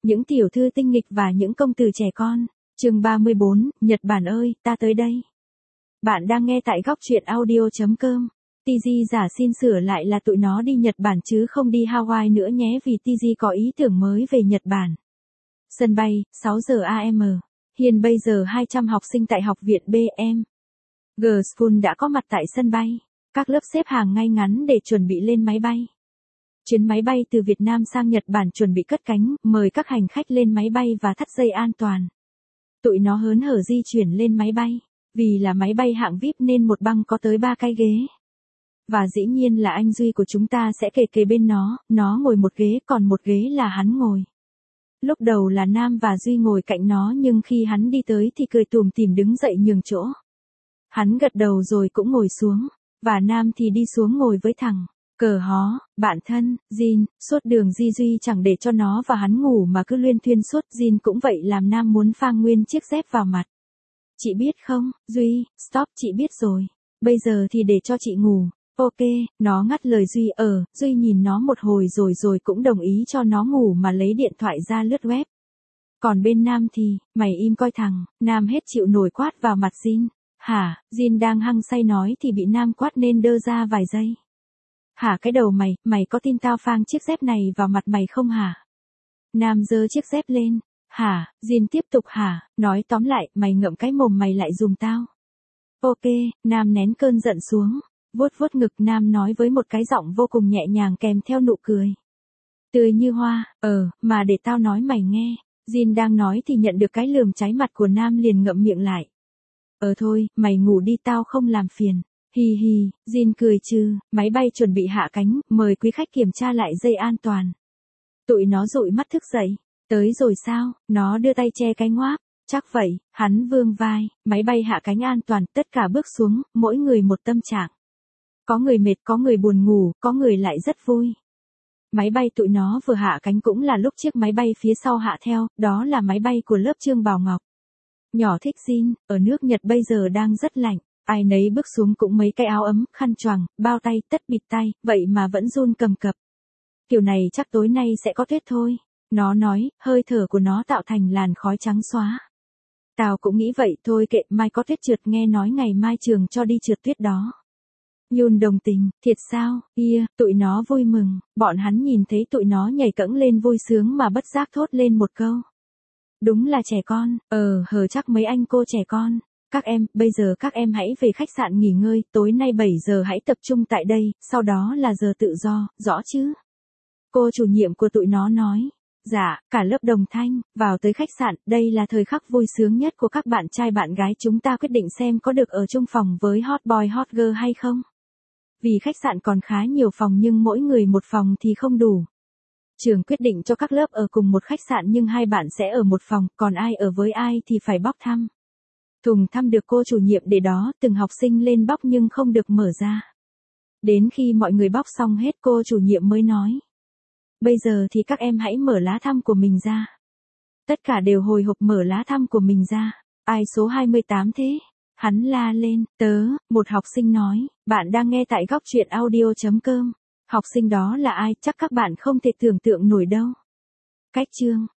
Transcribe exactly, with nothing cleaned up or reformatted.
những tiểu thư tinh nghịch và những công tử trẻ con. Chương ba mươi bốn, Nhật Bản ơi, ta tới đây. Bạn đang nghe tại góc truyện audio chấm com. tê giê giả xin sửa lại là tụi nó đi Nhật Bản chứ không đi Hawaii nữa nhé vì tê giê có ý tưởng mới về Nhật Bản. Sân bay, sáu giờ a em. Hiện bây giờ hai trăm học sinh tại học viện bê em giê School đã có mặt tại sân bay. Các lớp xếp hàng ngay ngắn để chuẩn bị lên máy bay. Chuyến máy bay từ Việt Nam sang Nhật Bản chuẩn bị cất cánh, mời các hành khách lên máy bay và thắt dây an toàn. Tụi nó hớn hở di chuyển lên máy bay, vì là máy bay hạng vi ai pi nên một băng có tới ba cái ghế. Và dĩ nhiên là anh Duy của chúng ta sẽ kề kề bên nó, nó ngồi một ghế còn một ghế là hắn ngồi. Lúc đầu là Nam và Duy ngồi cạnh nó nhưng khi hắn đi tới thì cười tủm tỉm đứng dậy nhường chỗ. Hắn gật đầu rồi cũng ngồi xuống, và Nam thì đi xuống ngồi với thằng Cờ Hó, bạn thân, Jin. Suốt đường di Duy chẳng để cho nó và hắn ngủ mà cứ luyên thuyên suốt. Jin cũng vậy làm Nam muốn phang nguyên chiếc dép vào mặt. Chị biết không, Duy, stop, chị biết rồi. Bây giờ thì để cho chị ngủ. Ok, nó ngắt lời Duy. Ờ, Duy nhìn nó một hồi rồi rồi cũng đồng ý cho nó ngủ mà lấy điện thoại ra lướt web. Còn bên Nam thì, mày im coi thằng, Nam hết chịu nổi quát vào mặt Jin. Hả, Jin đang hăng say nói thì bị Nam quát nên đơ ra vài giây. Hả cái đầu mày, mày có tin tao phang chiếc dép này vào mặt mày không hả? Nam giơ chiếc dép lên. Hả, Jin tiếp tục hả, nói tóm lại, mày ngậm cái mồm mày lại dùm tao. Ok, Nam nén cơn giận xuống, vuốt vuốt ngực. Nam nói với một cái giọng vô cùng nhẹ nhàng kèm theo nụ cười tươi như hoa. Ờ, mà để tao nói mày nghe. Jin đang nói thì nhận được cái lườm cháy mặt của Nam liền ngậm miệng lại. Ờ thôi, mày ngủ đi tao không làm phiền. Hi hi, Jin cười trừ. Máy bay chuẩn bị hạ cánh, mời quý khách kiểm tra lại dây an toàn. Tụi nó dụi mắt thức dậy. Tới rồi sao? Nó đưa tay che cái ngoác. Chắc vậy, hắn vươn vai. Máy bay hạ cánh an toàn, tất cả bước xuống, mỗi người một tâm trạng. Có người mệt, có người buồn ngủ, có người lại rất vui. Máy bay tụi nó vừa hạ cánh cũng là lúc chiếc máy bay phía sau hạ theo, đó là máy bay của lớp Trương Bảo Ngọc. Nhỏ thích Jin, ở nước Nhật bây giờ đang rất lạnh. Ai nấy bước xuống cũng mấy cái áo ấm, khăn choàng, bao tay, tất bịt tay, vậy mà vẫn run cầm cập. Kiểu này chắc tối nay sẽ có tuyết thôi. Nó nói, hơi thở của nó tạo thành làn khói trắng xóa. Tao cũng nghĩ vậy thôi kệ, mai có tuyết trượt, nghe nói ngày mai trường cho đi trượt tuyết đó. Yun đồng tình, thiệt sao, yeah, tụi nó vui mừng, bọn hắn nhìn thấy tụi nó nhảy cẫng lên vui sướng mà bất giác thốt lên một câu. Đúng là trẻ con, ờ hờ chắc mấy anh cô trẻ con. Các em, bây giờ các em hãy về khách sạn nghỉ ngơi, tối nay bảy giờ hãy tập trung tại đây, sau đó là giờ tự do, rõ chứ? Cô chủ nhiệm của tụi nó nói. Dạ, cả lớp đồng thanh, vào tới khách sạn, đây là thời khắc vui sướng nhất của các bạn trai bạn gái, chúng ta quyết định xem có được ở chung phòng với hot boy hot girl hay không. Vì khách sạn còn khá nhiều phòng nhưng mỗi người một phòng thì không đủ. Trường quyết định cho các lớp ở cùng một khách sạn nhưng hai bạn sẽ ở một phòng, còn ai ở với ai thì phải bóc thăm. Thùng thăm được cô chủ nhiệm để đó, từng học sinh lên bóc nhưng không được mở ra. Đến khi mọi người bóc xong hết cô chủ nhiệm mới nói. Bây giờ thì các em hãy mở lá thăm của mình ra. Tất cả đều hồi hộp mở lá thăm của mình ra. Ai số hai mươi tám thế? Hắn la lên, tớ, một học sinh nói, bạn đang nghe tại góc truyện audio chấm com. Học sinh đó là ai chắc các bạn không thể tưởng tượng nổi đâu. Cách chương,